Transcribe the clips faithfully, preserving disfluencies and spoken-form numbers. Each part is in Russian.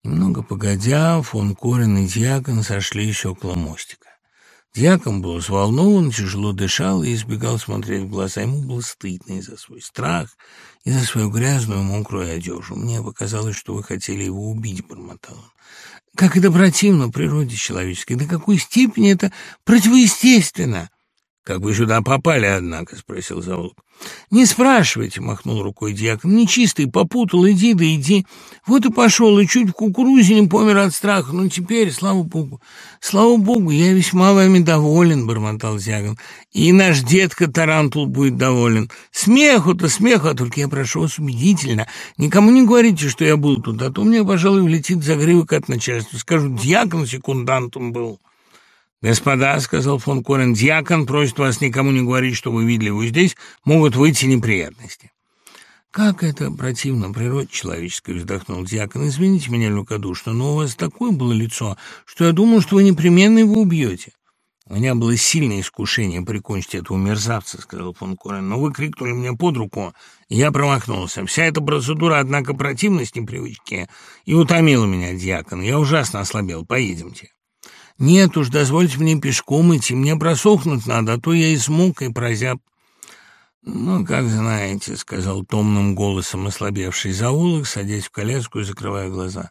Немного погодя, фон Корен и дьякон сошлись около мостика. Дьякон был взволнован, тяжело дышал и избегал смотреть в глаза. Ему было стыдно и за свой страх, и за свою грязную мокрую одежду. «Мне показалось, что вы хотели его убить», — бормотал он. «Как это противно природе человеческой! До какой степени это противоестественно!» «Как вы сюда попали, однако?» — спросил зоолог. «Не спрашивайте», — махнул рукой дьякон. «Нечистый попутал, иди да иди. Вот и пошел, и чуть в кукурузе не помер от страха. Но теперь, слава богу, слава богу, я весьма вами доволен», — бормотал дьякон. «И наш детка Тарантул будет доволен. Смеху-то смеху, а только я прошу вас убедительно. Никому не говорите, что я был тут, а то мне, пожалуй, влетит загривок от начальства. Скажу, дьякон секундантом был». «Господа», — сказал фон Корен, — «дьякон просит вас никому не говорить, что вы видели его здесь, могут выйти неприятности». «Как это противно природе человеческой», — вздохнул дьякон. «Извините меня великодушно, но у вас такое было лицо, что я думал, что вы непременно его убьете». «У меня было сильное искушение прикончить этого мерзавца», — сказал фон Корен, «но вы крикнули мне под руку, и я промахнулся. Вся эта процедура, однако, противность непривычки, и утомила меня, дьякон. Я ужасно ослабел. Поедемте». «Нет уж, дозвольте мне пешком идти, мне просохнуть надо, а то я и смог, и прозяб». «Ну, как знаете», — сказал томным голосом ослабевший зоолог, садясь в коляску и закрывая глаза.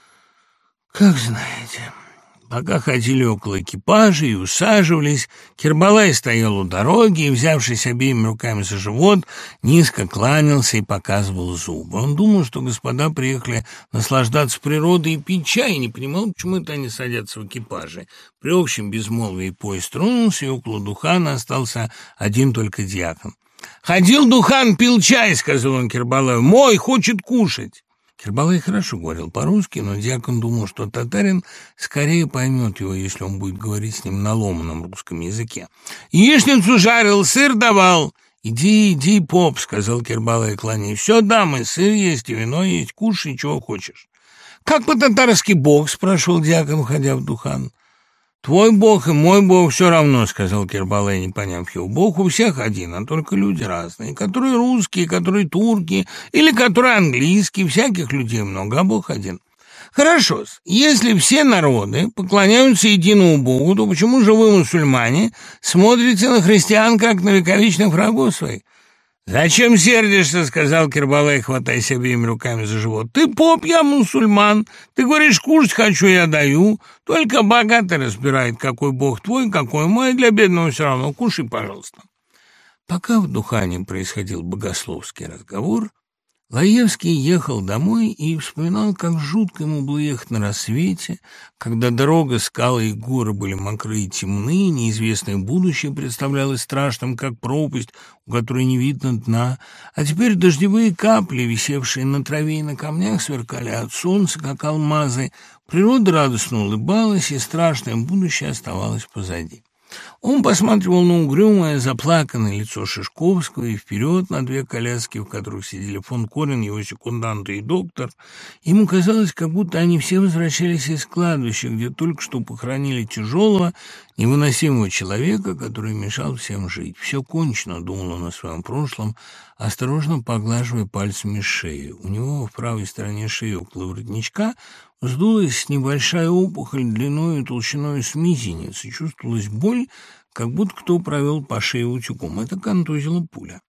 «Как знаете». Пока ходили около экипажа и усаживались, Кербалай стоял у дороги и, взявшись обеими руками за живот, низко кланялся и показывал зубы. Он думал, что господа приехали наслаждаться природой и пить чай, и не понимал, почему это они садятся в экипаже. При общем безмолвии поезд тронулся, и около Духана остался один только дьякон. «Ходил Духан, пил чай», — сказал он Кербалаю, — «мой, хочет кушать». Кербалай хорошо говорил по-русски, но дьякон думал, что татарин скорее поймет его, если он будет говорить с ним на ломаном русском языке. «Яичницу жарил, сыр давал». «Иди, иди, поп», — сказал Кербалай, кланяясь. «Все дам, и сыр есть, и вино есть, кушай, чего хочешь». «Как по-татарски бог?» — спрашивал дьякон, входя в Духан. «Твой бог и мой бог все равно», — сказал Кербалай, не поняв его. «Бог у всех один, а только люди разные, которые русские, которые турки или которые английские, всяких людей много, а Бог один». «Хорошо, если все народы поклоняются единому Богу, то почему же вы, мусульмане, смотрите на христиан, как на вековечных врагов своих?» «Зачем сердишься?» — сказал Кербалай, хватаясь обеими руками за живот. «Ты поп, я мусульман. Ты говоришь, кушать хочу, я даю. Только богатый разбирает, какой бог твой, какой мой, для бедного все равно. Кушай, пожалуйста». Пока в Духане происходил богословский разговор, Лаевский ехал домой и вспоминал, как жутко ему было ехать на рассвете, когда дорога, скалы и горы были мокрые и темны, неизвестное будущее представлялось страшным, как пропасть, у которой не видно дна, а теперь дождевые капли, висевшие на траве и на камнях, сверкали от солнца, как алмазы. Природа радостно улыбалась, и страшное будущее оставалось позади. Он посматривал на угрюмое, заплаканное лицо Шишковского и вперед на две коляски, в которых сидели фон Корен, его секунданты и доктор. Ему казалось, как будто они все возвращались из кладбища, где только что похоронили тяжелого, невыносимого человека, который мешал всем жить. «Все кончено», — думал он о своем прошлом, осторожно поглаживая пальцами шею. У него в правой стороне шеи около воротничка вздулась небольшая опухоль длиной и толщиной с мизинец, и чувствовалась боль, как будто кто провел по шее утюгом. Это контузила пуля.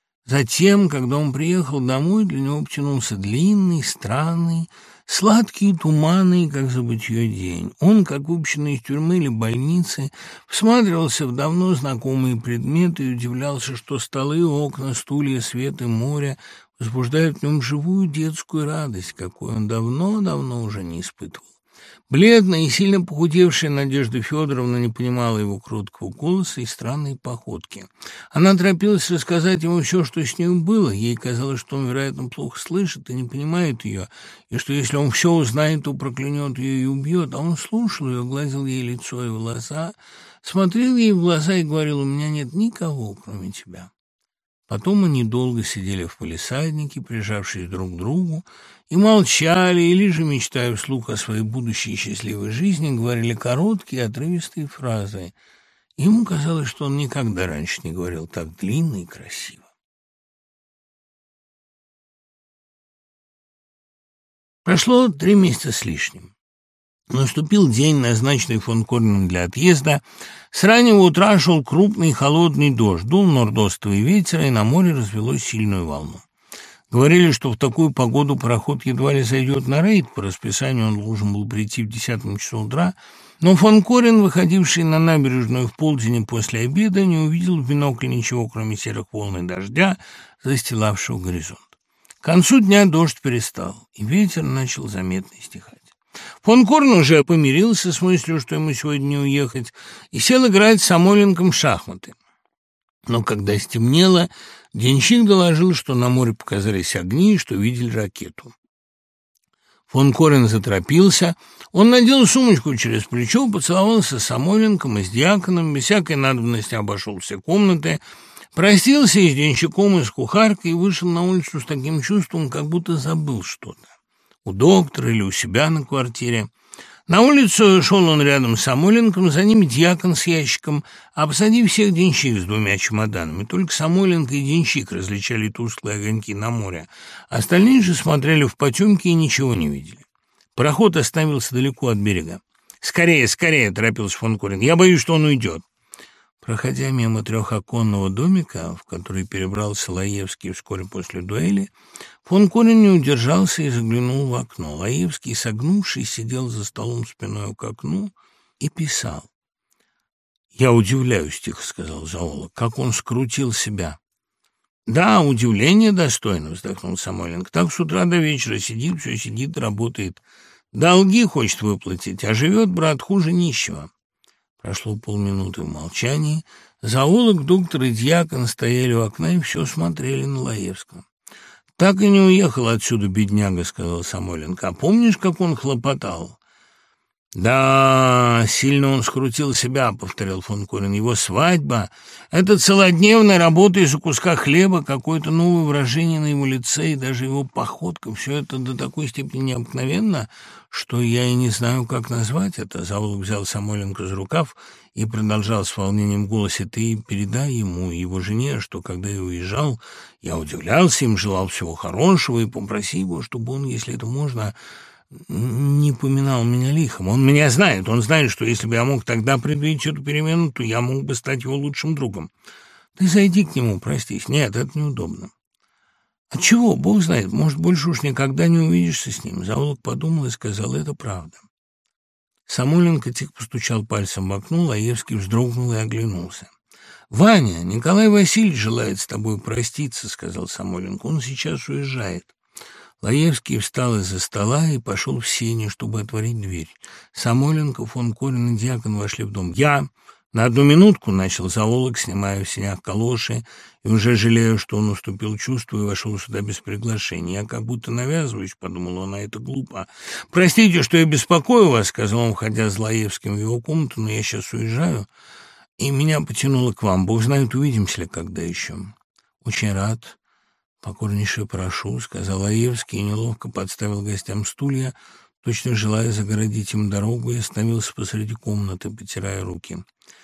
Затем, когда он приехал домой, для него потянулся длинный, странный, сладкий и туманный, как забытье день. Он, как выпущенный из тюрьмы или больницы, всматривался в давно знакомые предметы и удивлялся, что столы, окна, стулья, свет и море возбуждают в нем живую детскую радость, какую он давно-давно уже не испытывал. Бледная и сильно похудевшая Надежда Федоровна не понимала его кроткого голоса и странной походки. Она торопилась рассказать ему все, что с ним было. Ей казалось, что он, вероятно, плохо слышит и не понимает ее, и что если он все узнает, то проклянет ее и убьет. А он слушал ее, гладил ей лицо и волоса, смотрел ей в глаза и говорил: «У меня нет никого, кроме тебя». Потом они долго сидели в палисаднике, прижавшись друг к другу, и молчали, или же, мечтая вслух о своей будущей счастливой жизни, говорили короткие, отрывистые фразы. Ему казалось, что он никогда раньше не говорил так длинно и красиво. Прошло три месяца с лишним. Наступил день, назначенный фон Корнем для отъезда. С раннего утра шел крупный холодный дождь, дул нордостовый ветер, и на море развелось сильную волну. Говорили, что в такую погоду пароход едва ли зайдет на рейд. По расписанию он должен был прийти в десятом часу утра, но фон Корен, выходивший на набережную в полдень после обеда, не увидел в бинокле ничего, кроме серых волн и дождя, застилавшего горизонт. К концу дня дождь перестал, и ветер начал заметно стихать. Фон Корн уже помирился с мыслью, что ему сегодня не уехать, и сел играть с Самойленком в шахматы. Но когда стемнело, денщик доложил, что на море показались огни и что видели ракету. Фон Корен заторопился. Он надел сумочку через плечо, поцеловался с Самойленком и с дьяконом, без всякой надобности обошел все комнаты, простился и с денщиком, и с кухаркой, и вышел на улицу с таким чувством, как будто забыл что-то. У доктора или у себя на квартире. На улицу шел он рядом с Самойленком, за ним дьякон с ящиком, а позади всех денщик с двумя чемоданами. Только Самойленко и денщик различали тусклые огоньки на море. Остальные же смотрели в потемки и ничего не видели. Пароход остановился далеко от берега. «Скорее, скорее!» — торопился фон Корен. «Я боюсь, что он уйдет». Проходя мимо трехоконного домика, в который перебрался Лаевский вскоре после дуэли, фон Корен не удержался и заглянул в окно. Лаевский, согнувшись, сидел за столом спиной к окну и писал. «Я удивляюсь, — тихо сказал зоолог, — как он скрутил себя». «Да, удивление достойно, — вздохнул Самойленко. — Так с утра до вечера сидит, все сидит, работает. Долги хочет выплатить, а живет, брат, хуже нищего». Прошло полминуты в молчании. Зоолог, доктор и дьякон стояли у окна и все смотрели на Лаевского. «Так и не уехал отсюда, бедняга, — сказал Самойленко. — А помнишь, как он хлопотал?» «Да, сильно он скрутил себя, — повторил фон Корен. — Его свадьба — это целодневная работа из-за куска хлеба, какое-то новое выражение на его лице, и даже его походка — все это до такой степени необыкновенно, что я и не знаю, как назвать это». Зоолог взял Самойленко за рукав и продолжал с волнением в голосе: «Ты передай ему и его жене, что, когда я уезжал, я удивлялся им, желал всего хорошего, и попроси его, чтобы он, если это можно, не поминал меня лихом. Он меня знает, он знает, что если бы я мог тогда предвидеть эту перемену, то я мог бы стать его лучшим другом. Ты зайди к нему, простись. Нет, это неудобно». «Отчего? Бог знает, может, больше уж никогда не увидишься с ним». Зоолог подумал и сказал: «Это правда». Самойленко тихо постучал пальцем в окно, Лаевский вздрогнул и оглянулся. «Ваня, Николай Васильевич желает с тобой проститься, — сказал Самойленко. — Он сейчас уезжает». Лаевский встал из-за стола и пошел в сени, чтобы отворить дверь. Самойленко, фон Корен и дьякон вошли в дом. «Я на одну минутку, — начал зоолог, снимая в сенях калоши, и уже жалею, что он уступил чувству и вошел сюда без приглашения. Я как будто навязываюсь, — подумал он, — а это глупо. Простите, что я беспокою вас, — сказал он, входя с Лаевским в его комнату, — но я сейчас уезжаю, и меня потянуло к вам. Бог знает, увидимся ли когда еще». «Очень рад. Покорнейше прошу», — сказал Лаевский и неловко подставил гостям стулья, точно желая загородить им дорогу, и остановился посреди комнаты, потирая руки.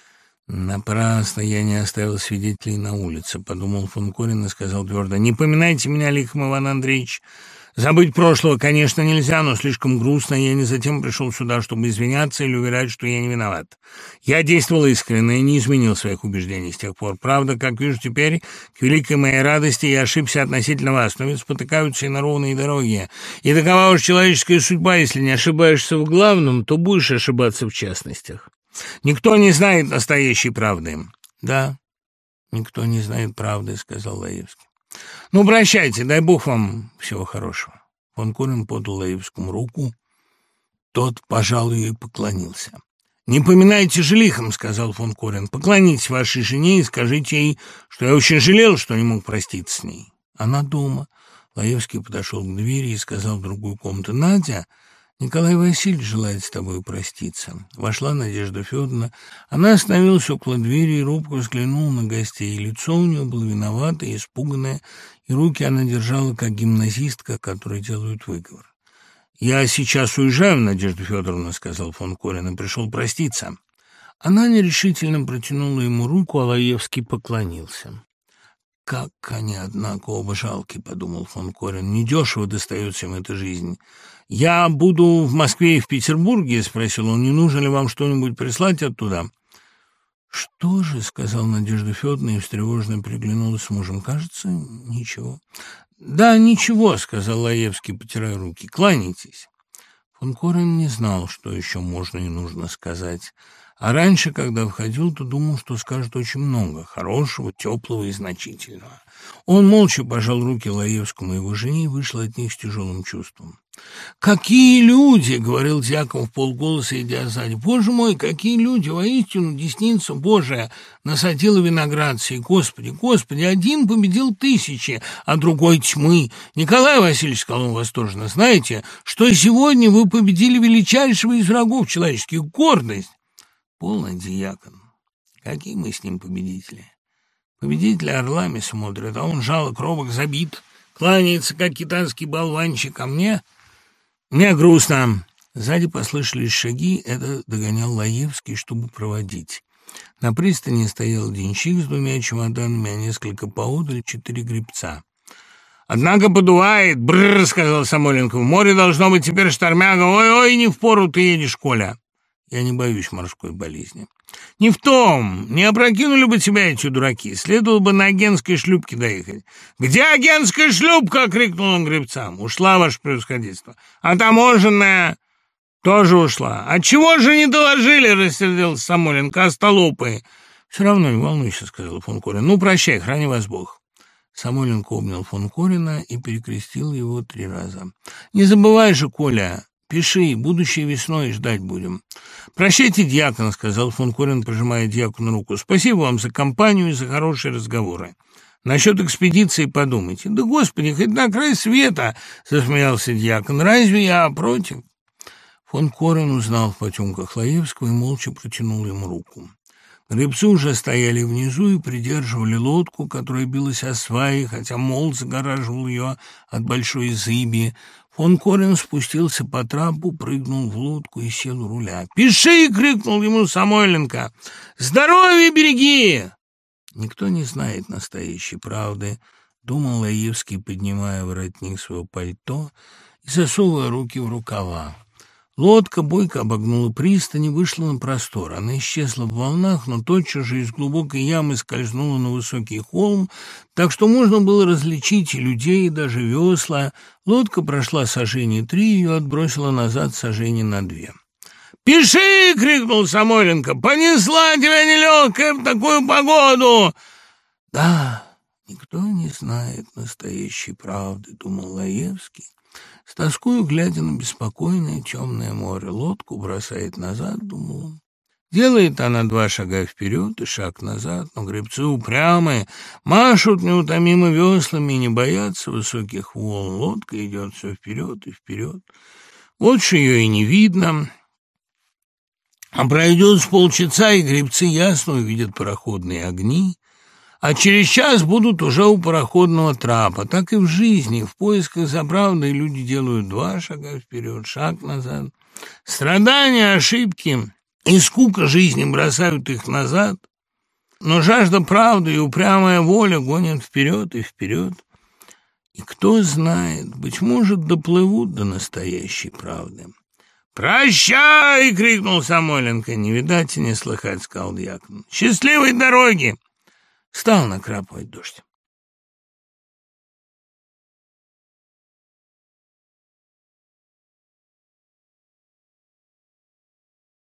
«Напрасно я не оставил свидетелей на улице», — подумал фон Корен и сказал твердо: «Не поминайте меня лихом, Иван Андреевич. Забыть прошлого, конечно, нельзя, но слишком грустно. Я не затем пришел сюда, чтобы извиняться или уверять, что я не виноват. Я действовал искренне и не изменил своих убеждений с тех пор. Правда, как вижу теперь, к великой моей радости, я ошибся относительно вас, но ведь спотыкаются и на ровные дороги. И такова уж человеческая судьба: если не ошибаешься в главном, то будешь ошибаться в частностях. Никто не знает настоящей правды». «Да, никто не знает правды», — сказал Лаевский. «Ну, прощайте, дай Бог вам всего хорошего». Фон Корен подал Лаевскому руку. Тот пожал ее и поклонился. «Не поминайте же лихом, — сказал фон Корен. — Поклонитесь вашей жене и скажите ей, что я очень жалел, что не мог проститься с ней. Она дома». Лаевский подошел к двери и сказал в другую комнату: «Надя, Николай Васильевич желает с тобой проститься». Вошла Надежда Федоровна. Она остановилась около двери и робко взглянула на гостей. Лицо у нее было виноватое, испуганное, и руки она держала, как гимназистка, которой делают выговор. «Я сейчас уезжаю, Надежда Федоровна, — сказал фон Корен, — и пришел проститься». Она нерешительно протянула ему руку, а Лаевский поклонился. «Как они, однако, оба жалки», — подумал фон Корен. «Недешево достается им эта жизнь». «Я буду в Москве и в Петербурге?» — спросил он. «Не нужно ли вам что-нибудь прислать оттуда?» «Что же?» — сказала Надежда Федоровна и встревоженно приглянулась с мужем. «Кажется, ничего». «Да, ничего», — сказал Лаевский, потирая руки. «Кланяйтесь». Фон Корен не знал, что еще можно и нужно сказать. А раньше, когда входил, то думал, что скажет очень много хорошего, теплого и значительного. Он молча пожал руки Лаевскому и его жене и вышел от них с тяжелым чувством. «Какие люди!» — говорил дьякон вполголоса, идя сзади. «Боже мой, какие люди! Воистину, десница Божия насадила виноград сей! Господи, Господи! Один победил тысячи, а другой тьмы! Николай Васильевич, — сказал он восторженно, — знаете, что сегодня вы победили величайшего из врагов человеческих — гордость!» «Полный дьякон! Какие мы с ним победители! Победители орлами смотрят, а он жалок, робок, забит, кланяется, как китайский болванчик, а мне... Мне грустно». Сзади послышались шаги, это догонял Лаевский, чтобы проводить. На пристани стоял денщик с двумя чемоданами, а несколько поодаль четыре гребца. «Однако подувает, бррр», — сказал Самойленко. «В море должно быть теперь штормяга. Ой-ой, не впору ты едешь, Коля». «Я не боюсь морской болезни». «Не в том. Не опрокинули бы тебя эти дураки. Следовало бы на агентской шлюпке доехать». «Где агентская шлюпка?» — крикнул он гребцам. «Ушла, ваше превосходительство. А таможенная тоже ушла. Отчего же не доложили?» — рассердился Самойленко. «Остолопы». «Все равно не волнуйся», — сказал фон Корен. «Ну, прощай, храни вас Бог». Самойленко обнял фон Корена и перекрестил его три раза. «Не забывай же, Коля». «Пиши, будущей весной ждать будем». «Прощайте, дьякон», — сказал фон Корен, пожимая дьякону руку. «Спасибо вам за компанию и за хорошие разговоры. Насчет экспедиции подумайте». «Да, Господи, хоть на край света!» — засмеялся дьякон. «Разве я против?» Фон Корен узнал в потемках Лаевского и молча протянул ему руку. Гребцы уже стояли внизу и придерживали лодку, которая билась о сваи, хотя мол загораживал ее от большой зыби. Фон Корен спустился по трапу, прыгнул в лодку и сел у руля. «Пиши!» — крикнул ему Самойленко. «Здоровье береги!» «Никто не знает настоящей правды», — думал Лаевский, поднимая воротник своего пальто и засовывая руки в рукава. Лодка бойко обогнула пристань и вышла на простор. Она исчезла в волнах, но тотчас же из глубокой ямы скользнула на высокий холм, так что можно было различить и людей, и даже весла. Лодка прошла сажени три, ее отбросила назад сажени на две. «Пиши!» — крикнул Самойленко. «Понесла тебя нелегкая в такую погоду!» «Да, никто не знает настоящей правды», — думал Лаевский. С тоскою, глядя на беспокойное темное море, лодку бросает назад, думал он. Делает она два шага вперед и шаг назад, но гребцы упрямые, машут неутомимо веслами и не боятся высоких волн. Лодка идет все вперед и вперед. Лучше ее и не видно. А пройдет с полчаса, и гребцы ясно увидят пароходные огни, а через час будут уже у пароходного трапа. Так и в жизни, в поисках за правдой люди делают два шага вперед, шаг назад. Страдания, ошибки и скука жизни бросают их назад, но жажда правды и упрямая воля гонят вперед и вперед. И кто знает, быть может, доплывут до настоящей правды. «Прощай!» — крикнул Самойленко. «Не видать и не слыхать», — сказал дьякон. «Счастливой дороги!» Стал накрапывать дождь.